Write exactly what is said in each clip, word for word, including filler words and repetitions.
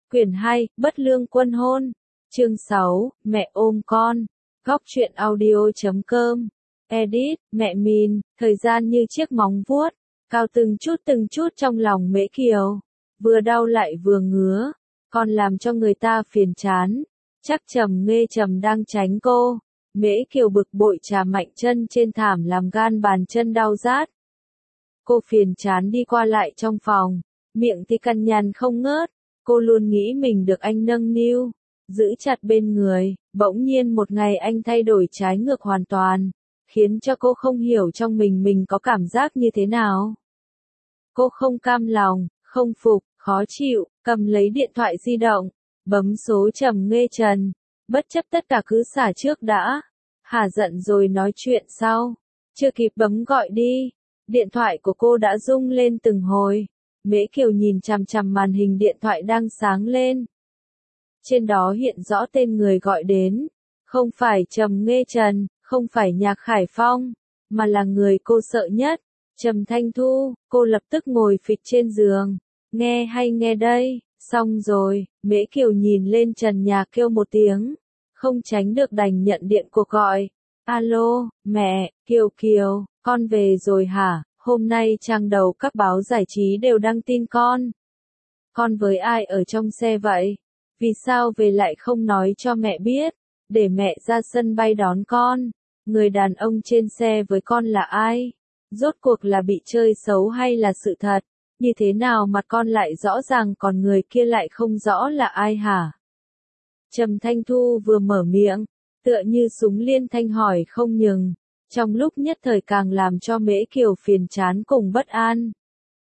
Quyển hai, Bất lương quân hôn. Chương sáu, Mẹ ôm con. Góc truyện audio chấm com. Edit, mẹ Min, thời gian như chiếc móng vuốt, cao từng chút từng chút trong lòng Mễ Kiều. Vừa đau lại vừa ngứa, còn làm cho người ta phiền chán. Chắc Trầm Nghê Trầm đang tránh cô. Mễ Kiều bực bội chà mạnh chân trên thảm làm gan bàn chân đau rát. Cô phiền chán đi qua lại trong phòng, miệng thì cằn nhằn không ngớt. Cô luôn nghĩ mình được anh nâng niu, giữ chặt bên người, bỗng nhiên một ngày anh thay đổi trái ngược hoàn toàn, khiến cho cô không hiểu trong mình mình có cảm giác như thế nào. Cô không cam lòng, không phục, khó chịu, cầm lấy điện thoại di động, bấm số Trầm Nghê Trần, bất chấp tất cả cứ xả trước đã, hả giận rồi nói chuyện sau. Chưa kịp bấm gọi đi, điện thoại của cô đã rung lên từng hồi. Mễ Kiều nhìn chằm chằm màn hình điện thoại đang sáng lên. Trên đó hiện rõ tên người gọi đến, không phải Trầm Nghê Trần, không phải Nhạc Khải Phong, mà là người cô sợ nhất, Trầm Thanh Thu. Cô lập tức ngồi phịch trên giường, nghe hay nghe đây, xong rồi. Mễ Kiều nhìn lên trần nhà kêu một tiếng, không tránh được đành nhận điện cuộc gọi. Alo, mẹ, Kiều Kiều, con về rồi hả? Hôm nay trang đầu các báo giải trí đều đăng tin con. Con với ai ở trong xe vậy? Vì sao về lại không nói cho mẹ biết, để mẹ ra sân bay đón con? Người đàn ông trên xe với con là ai? Rốt cuộc là bị chơi xấu hay là sự thật? Như thế nào mặt con lại rõ ràng còn người kia lại không rõ là ai hả? Trầm Thanh Thu vừa mở miệng, tựa như súng liên thanh hỏi không ngừng. Trong lúc nhất thời càng làm cho Mễ Kiều phiền chán cùng bất an.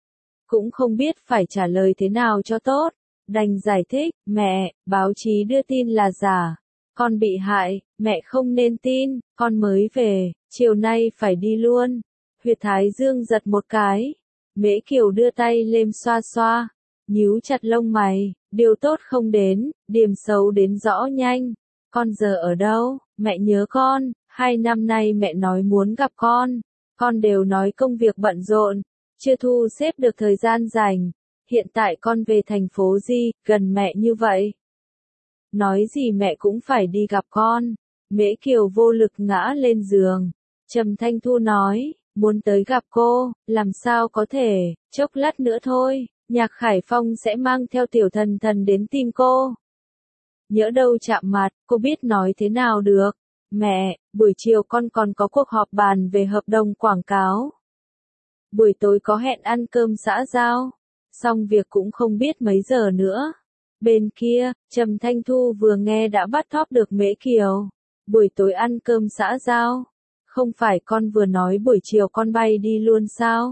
Cũng không biết phải trả lời thế nào cho tốt, đành giải thích, mẹ, báo chí đưa tin là giả. Con bị hại, mẹ không nên tin, con mới về, chiều nay phải đi luôn. Huyệt thái dương giật một cái, Mễ Kiều đưa tay lên xoa xoa, nhíu chặt lông mày, điều tốt không đến, điểm xấu đến rõ nhanh. Con giờ ở đâu, mẹ nhớ con. Hai năm nay mẹ nói muốn gặp con, con đều nói công việc bận rộn, chưa thu xếp được thời gian rảnh. Hiện tại con về thành phố Di, gần mẹ như vậy. Nói gì mẹ cũng phải đi gặp con. Mễ Kiều vô lực ngã lên giường. Trầm Thanh Thu nói, muốn tới gặp cô, làm sao có thể, chốc lát nữa thôi, Nhạc Khải Phong sẽ mang theo tiểu thần thần đến tìm cô. Nhỡ đâu chạm mặt, cô biết nói thế nào được. Mẹ, buổi chiều con còn có cuộc họp bàn về hợp đồng quảng cáo. Buổi tối có hẹn ăn cơm xã giao. Xong việc cũng không biết mấy giờ nữa. Bên kia, Trầm Thanh Thu vừa nghe đã bắt thóp được Mễ Kiều. Buổi tối ăn cơm xã giao. Không phải con vừa nói buổi chiều con bay đi luôn sao?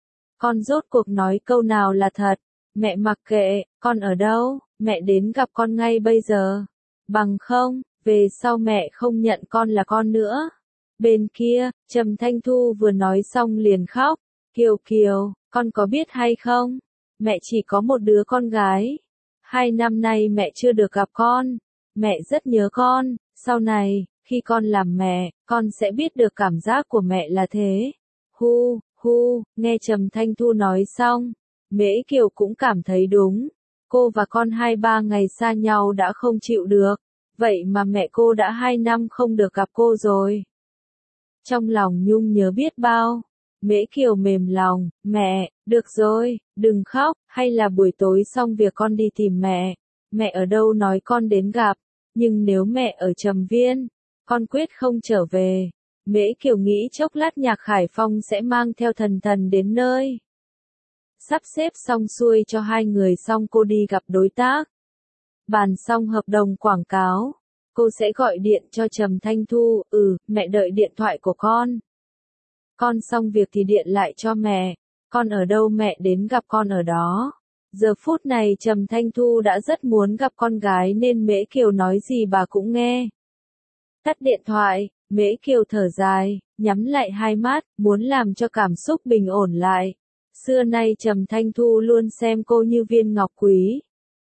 Con rốt cuộc nói câu nào là thật? Mẹ mặc kệ, con ở đâu, mẹ đến gặp con ngay bây giờ. Bằng không, về sau mẹ không nhận con là con nữa. Bên kia, Trầm Thanh Thu vừa nói xong liền khóc. Kiều Kiều, con có biết hay không? Mẹ chỉ có một đứa con gái. Hai năm nay mẹ chưa được gặp con. Mẹ rất nhớ con. Sau này, khi con làm mẹ, con sẽ biết được cảm giác của mẹ là thế. Hu, hu, nghe Trầm Thanh Thu nói xong, Mễ Kiều cũng cảm thấy đúng. Cô và con hai ba ngày xa nhau đã không chịu được. Vậy mà mẹ cô đã hai năm không được gặp cô rồi. Trong lòng nhung nhớ biết bao. Mễ Kiều mềm lòng, mẹ, được rồi, đừng khóc, hay là buổi tối xong việc con đi tìm mẹ. Mẹ ở đâu nói con đến gặp, nhưng nếu mẹ ở Trầm Viên, con quyết không trở về. Mễ Kiều nghĩ chốc lát Nhạc Khải Phong sẽ mang theo thần thần đến nơi. Sắp xếp xong xuôi cho hai người xong cô đi gặp đối tác. Bàn xong hợp đồng quảng cáo, cô sẽ gọi điện cho Trầm Thanh Thu, ừ, mẹ đợi điện thoại của con. Con xong việc thì điện lại cho mẹ, con ở đâu mẹ đến gặp con ở đó. Giờ phút này Trầm Thanh Thu đã rất muốn gặp con gái nên Mễ Kiều nói gì bà cũng nghe. Tắt điện thoại, Mễ Kiều thở dài, nhắm lại hai mắt, muốn làm cho cảm xúc bình ổn lại. Xưa nay Trầm Thanh Thu luôn xem cô như viên ngọc quý.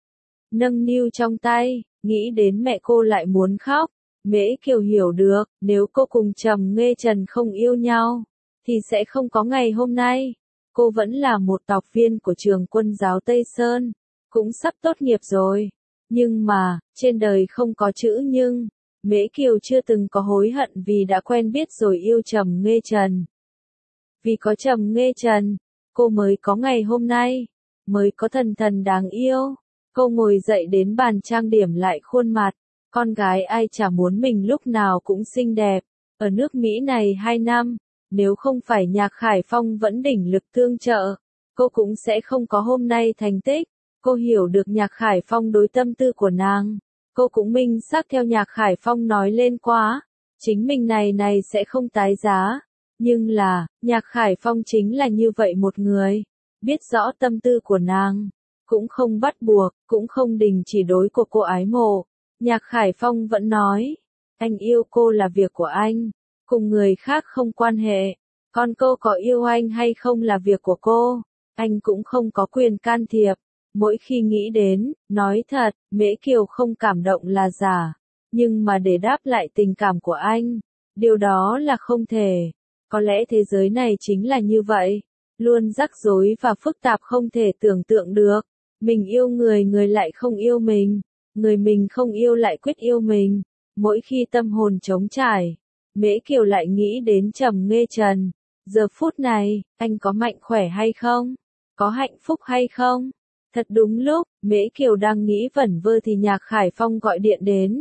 Nâng niu trong tay, nghĩ đến mẹ cô lại muốn khóc. Mễ Kiều hiểu được, nếu cô cùng Trầm Nghê Trần không yêu nhau, thì sẽ không có ngày hôm nay. Cô vẫn là một học viên của trường Quân giáo Tây Sơn, cũng sắp tốt nghiệp rồi. Nhưng mà, trên đời không có chữ nhưng. Mễ Kiều chưa từng có hối hận vì đã quen biết rồi yêu Trầm Nghê Trần. Vì có Trầm Nghê Trần, cô mới có ngày hôm nay, mới có Thần Thần đáng yêu. Cô ngồi dậy đến bàn trang điểm lại khuôn mặt, con gái ai chả muốn mình lúc nào cũng xinh đẹp. Ở nước Mỹ này hai năm, nếu không phải Nhạc Khải Phong vẫn đỉnh lực tương trợ, cô cũng sẽ không có hôm nay thành tích. Cô hiểu được Nhạc Khải Phong đối tâm tư của nàng. Cô cũng minh xác theo Nhạc Khải Phong nói lên quá, chính mình này này sẽ không tái giá. Nhưng là, Nhạc Khải Phong chính là như vậy một người, biết rõ tâm tư của nàng, cũng không bắt buộc, cũng không đình chỉ đối của cô ái mộ. Nhạc Khải Phong vẫn nói, anh yêu cô là việc của anh, cùng người khác không quan hệ, còn cô có yêu anh hay không là việc của cô, anh cũng không có quyền can thiệp. Mỗi khi nghĩ đến, nói thật, Mễ Kiều không cảm động là giả, nhưng mà để đáp lại tình cảm của anh, điều đó là không thể. Có lẽ thế giới này chính là như vậy, luôn rắc rối và phức tạp không thể tưởng tượng được. Mình yêu người, người lại không yêu mình, người mình không yêu lại quyết yêu mình. Mỗi khi tâm hồn trống trải, Mễ Kiều lại nghĩ đến Trầm Nghê Trần. Giờ phút này, anh có mạnh khỏe hay không? Có hạnh phúc hay không? Thật đúng lúc, Mễ Kiều đang nghĩ vẩn vơ thì Nhạc Khải Phong gọi điện đến.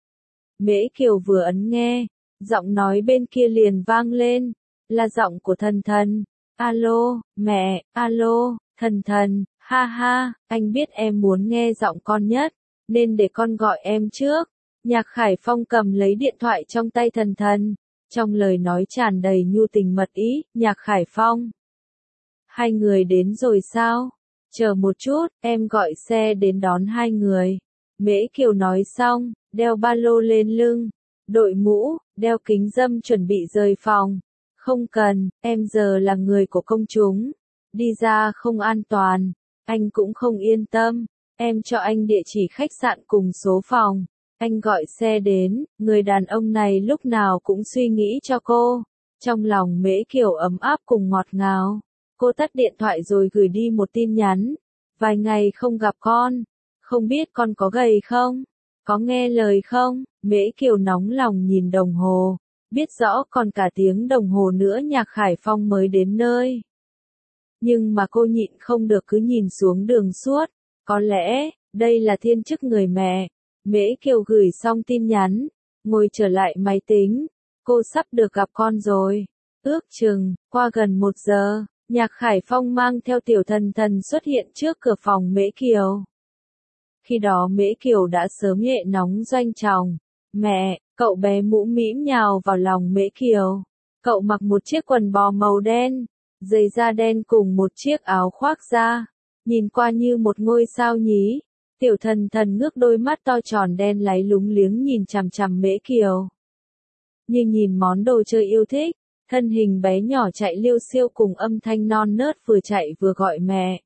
Mễ Kiều vừa ấn nghe, giọng nói bên kia liền vang lên, là giọng của Thần Thần. Alo, mẹ, alo, Thần Thần, ha ha, anh biết em muốn nghe giọng con nhất, nên để con gọi em trước. Nhạc Khải Phong cầm lấy điện thoại trong tay Thần Thần, trong lời nói tràn đầy nhu tình mật ý. Nhạc Khải Phong, hai người đến rồi sao? Chờ một chút, em gọi xe đến đón hai người. Mễ Kiều nói xong, đeo ba lô lên lưng, đội mũ, đeo kính râm chuẩn bị rời phòng. Không cần, em giờ là người của công chúng. Đi ra không an toàn, anh cũng không yên tâm. Em cho anh địa chỉ khách sạn cùng số phòng. Anh gọi xe đến, người đàn ông này lúc nào cũng suy nghĩ cho cô. Trong lòng Mễ Kiều ấm áp cùng ngọt ngào. Cô tắt điện thoại rồi gửi đi một tin nhắn. Vài ngày không gặp con, không biết con có gầy không? Có nghe lời không? Mễ Kiều nóng lòng nhìn đồng hồ, biết rõ còn cả tiếng đồng hồ nữa Nhạc Khải Phong mới đến nơi. Nhưng mà cô nhịn không được cứ nhìn xuống đường suốt, có lẽ, đây là thiên chức người mẹ. Mễ Kiều gửi xong tin nhắn, ngồi trở lại máy tính, cô sắp được gặp con rồi. Ước chừng, qua gần một giờ. Nhạc Khải Phong mang theo Tiểu Thần Thần xuất hiện trước cửa phòng Mễ Kiều. Khi đó Mễ Kiều đã sớm nhẹ nóng doanh tròng. Mẹ, cậu bé mũ mĩm nhào vào lòng Mễ Kiều. Cậu mặc một chiếc quần bò màu đen, giày da đen cùng một chiếc áo khoác da. Nhìn qua như một ngôi sao nhí. Tiểu Thần Thần ngước đôi mắt to tròn đen láy lúng liếng nhìn chằm chằm Mễ Kiều. Như nhìn món đồ chơi yêu thích. Thân hình bé nhỏ chạy liêu xiêu cùng âm thanh non nớt vừa chạy vừa gọi mẹ.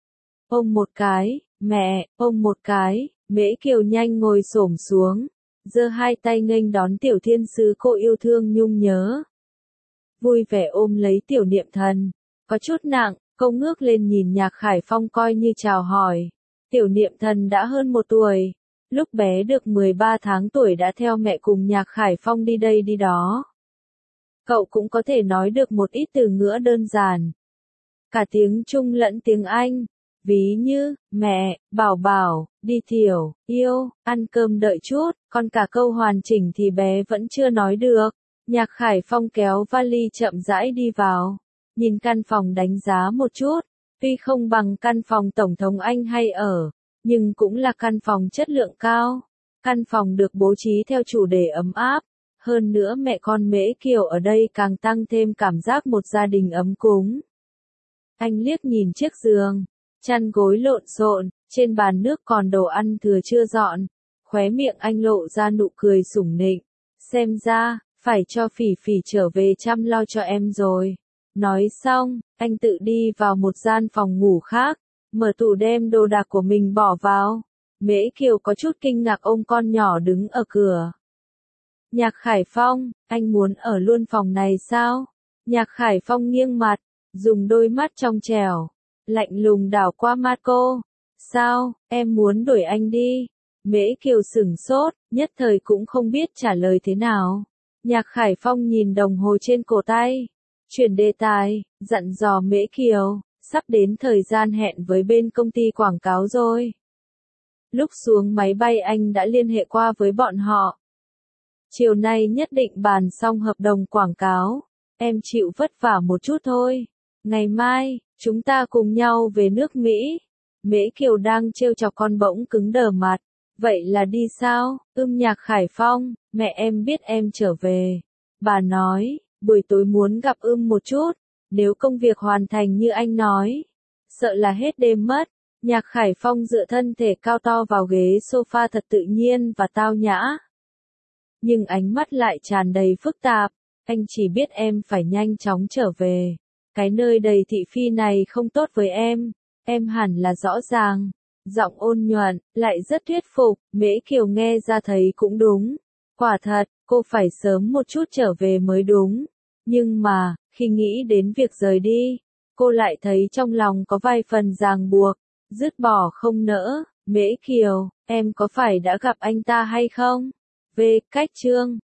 Ôm một cái, mẹ, ôm một cái. Mễ Kiều nhanh ngồi xổm xuống, giơ hai tay nghênh đón tiểu thiên sứ cô yêu thương nhung nhớ. Vui vẻ ôm lấy Tiểu Niệm Thần, có chút nặng, cô ngước lên nhìn Nhạc Khải Phong coi như chào hỏi. Tiểu Niệm Thần đã hơn một tuổi, lúc bé được mười ba tháng tuổi đã theo mẹ cùng Nhạc Khải Phong đi đây đi đó. Cậu cũng có thể nói được một ít từ ngữ đơn giản. Cả tiếng Trung lẫn tiếng Anh. Ví như, mẹ, bảo bảo, đi tiểu, yêu, ăn cơm đợi chút, còn cả câu hoàn chỉnh thì bé vẫn chưa nói được. Nhạc Khải Phong kéo vali chậm rãi đi vào. Nhìn căn phòng đánh giá một chút. Tuy không bằng căn phòng Tổng thống Anh hay ở, nhưng cũng là căn phòng chất lượng cao. Căn phòng được bố trí theo chủ đề ấm áp. Hơn nữa mẹ con Mễ Kiều ở đây càng tăng thêm cảm giác một gia đình ấm cúng. Anh liếc nhìn chiếc giường, chăn gối lộn xộn, trên bàn nước còn đồ ăn thừa chưa dọn. Khóe miệng anh lộ ra nụ cười sủng nịnh. Xem ra, phải cho Phỉ Phỉ trở về chăm lo cho em rồi. Nói xong, anh tự đi vào một gian phòng ngủ khác, mở tủ đem đồ đạc của mình bỏ vào. Mễ Kiều có chút kinh ngạc ôm con nhỏ đứng ở cửa. Nhạc Khải Phong, anh muốn ở luôn phòng này sao? Nhạc Khải Phong nghiêng mặt, dùng đôi mắt trong trẻo, lạnh lùng đảo qua mắt cô. sao, em muốn đuổi anh đi. Mễ Kiều sửng sốt, nhất thời cũng không biết trả lời thế nào. Nhạc Khải Phong nhìn đồng hồ trên cổ tay. Chuyển đề tài, dặn dò Mễ Kiều, sắp đến thời gian hẹn với bên công ty quảng cáo rồi. Lúc xuống máy bay anh đã liên hệ qua với bọn họ. Chiều nay nhất định bàn xong hợp đồng quảng cáo. Em chịu vất vả một chút thôi. Ngày mai, chúng ta cùng nhau về nước Mỹ. Mễ Kiều đang trêu chọc con bỗng cứng đờ mặt. Vậy là đi sao? Ưm Nhạc Khải Phong, mẹ em biết em trở về. Bà nói, buổi tối muốn gặp ưm một chút. Nếu công việc hoàn thành như anh nói, sợ là hết đêm mất. Nhạc Khải Phong dựa thân thể cao to vào ghế sofa thật tự nhiên và tao nhã. Nhưng ánh mắt lại tràn đầy phức tạp. Anh chỉ biết em phải nhanh chóng trở về. Cái nơi đầy thị phi này không tốt với em. Em hẳn là rõ ràng. Giọng ôn nhuận, lại rất thuyết phục. Mễ Kiều nghe ra thấy cũng đúng. Quả thật, cô phải sớm một chút trở về mới đúng. Nhưng mà, khi nghĩ đến việc rời đi, cô lại thấy trong lòng có vài phần ràng buộc. Dứt bỏ không nỡ. Mễ Kiều, em có phải đã gặp anh ta hay không? Về cách chương